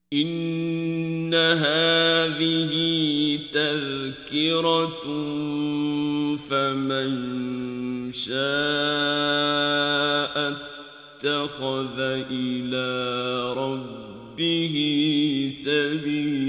إن هذه تذكرة فمن شاء اتخذ إلى ربه سبيلا